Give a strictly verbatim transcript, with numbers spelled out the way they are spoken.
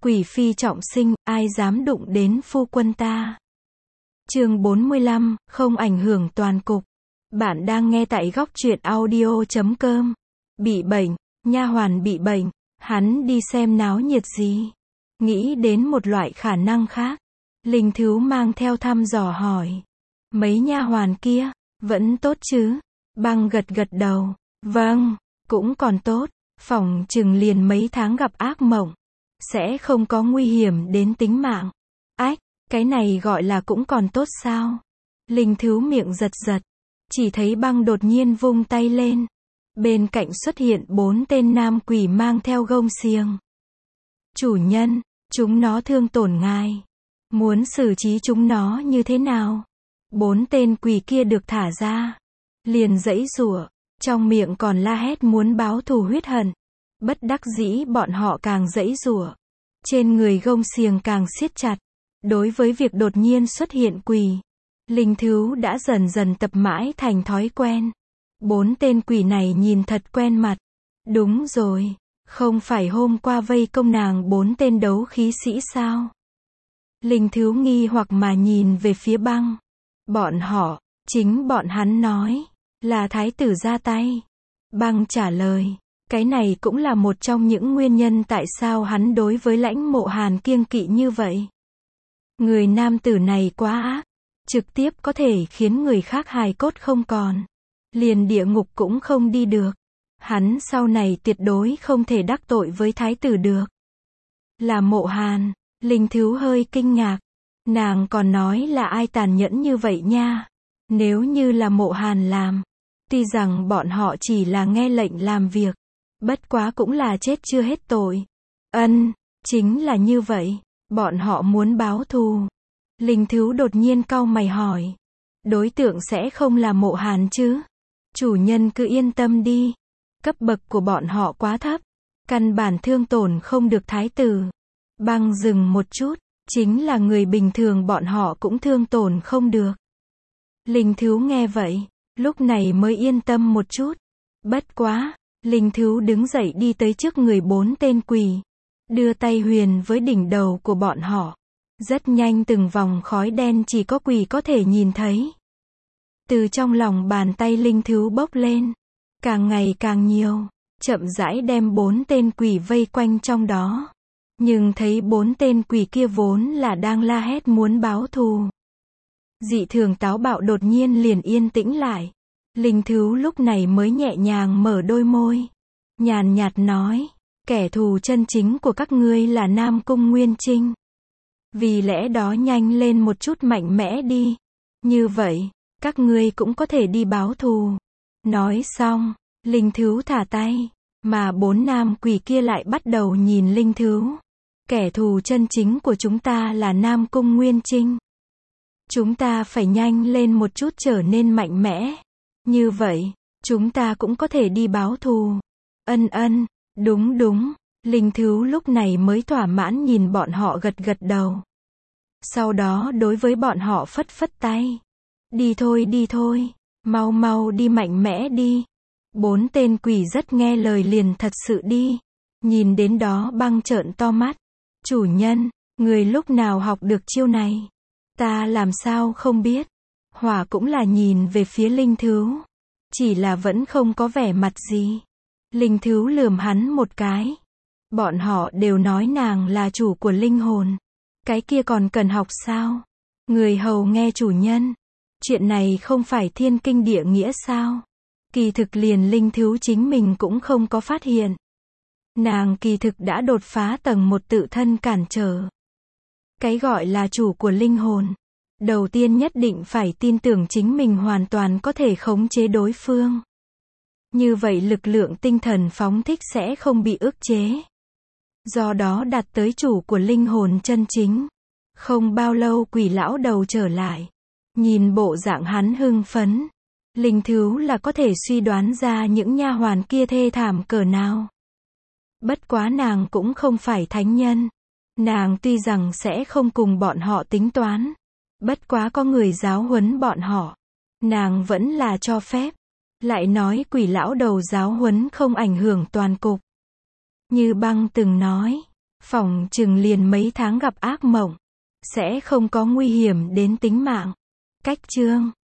Quỷ phi trọng sinh, ai dám đụng đến phu quân ta. Chương bốn mươi lăm, không ảnh hưởng toàn cục. Bạn đang nghe tại góc truyện audio chấm com. Bị bệnh, nha hoàn bị bệnh, hắn đi xem náo nhiệt gì. Nghĩ đến một loại khả năng khác. Linh Thứu mang theo thăm dò hỏi. Mấy nha hoàn kia, vẫn tốt chứ? Băng gật gật đầu. Vâng, cũng còn tốt. Phỏng chừng liền mấy tháng gặp ác mộng. Sẽ không có nguy hiểm đến tính mạng. Ách, cái này gọi là cũng còn tốt sao? Linh Thứu miệng giật giật. Chỉ thấy băng đột nhiên vung tay lên. Bên cạnh xuất hiện bốn tên nam quỷ mang theo gông xiềng. Chủ nhân, chúng nó thương tổn ngài. Muốn xử trí chúng nó như thế nào? Bốn tên quỷ kia được thả ra. Liền giãy giụa, trong miệng còn la hét muốn báo thù huyết hận. Bất đắc dĩ bọn họ càng giãy giụa. Trên người gông xiềng càng siết chặt. Đối với việc đột nhiên xuất hiện quỷ, Linh Thứu đã dần dần tập mãi thành thói quen. Bốn tên quỷ này nhìn thật quen mặt. Đúng rồi, không phải hôm qua vây công nàng bốn tên đấu khí sĩ sao? Linh Thứu nghi hoặc mà nhìn về phía băng. Bọn họ, chính bọn hắn nói, là thái tử ra tay. Băng trả lời, cái này cũng là một trong những nguyên nhân tại sao hắn đối với Lãnh Mộ Hàn kiêng kỵ như vậy. Người nam tử này quá ác, trực tiếp có thể khiến người khác hài cốt không còn. Liền địa ngục cũng không đi được. Hắn sau này tuyệt đối không thể đắc tội với thái tử được. Là Mộ Hàn, Linh Thứu hơi kinh ngạc. Nàng còn nói là ai tàn nhẫn như vậy nha. Nếu như là Mộ Hàn làm, tuy rằng bọn họ chỉ là nghe lệnh làm việc, bất quá cũng là chết chưa hết tội. Ân, chính là như vậy, bọn họ muốn báo thù. Linh Thứu đột nhiên cau mày hỏi. Đối tượng sẽ không là Mộ Hàn chứ? Chủ nhân cứ yên tâm đi. Cấp bậc của bọn họ quá thấp. Căn bản thương tổn không được thái tử. Băng dừng một chút. Chính là người bình thường bọn họ cũng thương tổn không được. Linh Thứu nghe vậy, lúc này mới yên tâm một chút. Bất quá, Linh Thứu đứng dậy đi tới trước người bốn tên quỷ. Đưa tay huyền với đỉnh đầu của bọn họ. Rất nhanh từng vòng khói đen chỉ có quỷ có thể nhìn thấy. Từ trong lòng bàn tay Linh Thứu bốc lên. Càng ngày càng nhiều. Chậm rãi đem bốn tên quỷ vây quanh trong đó. Nhưng thấy bốn tên quỷ kia vốn là đang la hét muốn báo thù. Dị thường táo bạo đột nhiên liền yên tĩnh lại. Linh Thứu lúc này mới nhẹ nhàng mở đôi môi. Nhàn nhạt nói. Kẻ thù chân chính của các ngươi là Nam Cung Nguyên Trinh. Vì lẽ đó nhanh lên một chút mạnh mẽ đi. Như vậy, các ngươi cũng có thể đi báo thù. Nói xong, Linh Thứu thả tay. Mà bốn nam quỷ kia lại bắt đầu nhìn Linh Thứu. Kẻ thù chân chính của chúng ta là Nam Cung Nguyên Trinh. Chúng ta phải nhanh lên một chút trở nên mạnh mẽ. Như vậy, chúng ta cũng có thể đi báo thù. Ân ân, đúng đúng. Linh Thứu lúc này mới thỏa mãn nhìn bọn họ gật gật đầu. Sau đó đối với bọn họ phất phất tay. Đi thôi đi thôi, mau mau đi mạnh mẽ đi. Bốn tên quỷ rất nghe lời liền thật sự đi. Nhìn đến đó băng trợn to mắt. Chủ nhân, người lúc nào học được chiêu này? Ta làm sao không biết? Hỏa cũng là nhìn về phía Linh Thứu. Chỉ là vẫn không có vẻ mặt gì. Linh Thứu lườm hắn một cái. Bọn họ đều nói nàng là chủ của linh hồn. Cái kia còn cần học sao? Người hầu nghe chủ nhân. Chuyện này không phải thiên kinh địa nghĩa sao? Kỳ thực liền Linh Thứu chính mình cũng không có phát hiện. Nàng kỳ thực đã đột phá tầng một tự thân cản trở. Cái gọi là chủ của linh hồn. Đầu tiên nhất định phải tin tưởng chính mình hoàn toàn có thể khống chế đối phương. Như vậy lực lượng tinh thần phóng thích sẽ không bị ức chế. Do đó đạt tới chủ của linh hồn chân chính. Không bao lâu quỷ lão đầu trở lại. Nhìn bộ dạng hắn hưng phấn. Linh Thứu là có thể suy đoán ra những nha hoàn kia thê thảm cỡ nào. Bất quá nàng cũng không phải thánh nhân. Nàng tuy rằng sẽ không cùng bọn họ tính toán. Bất quá có người giáo huấn bọn họ. Nàng vẫn là cho phép. Lại nói quỷ lão đầu giáo huấn không ảnh hưởng toàn cục. Như băng từng nói. Phỏng chừng liền mấy tháng gặp ác mộng. Sẽ không có nguy hiểm đến tính mạng. Cách chương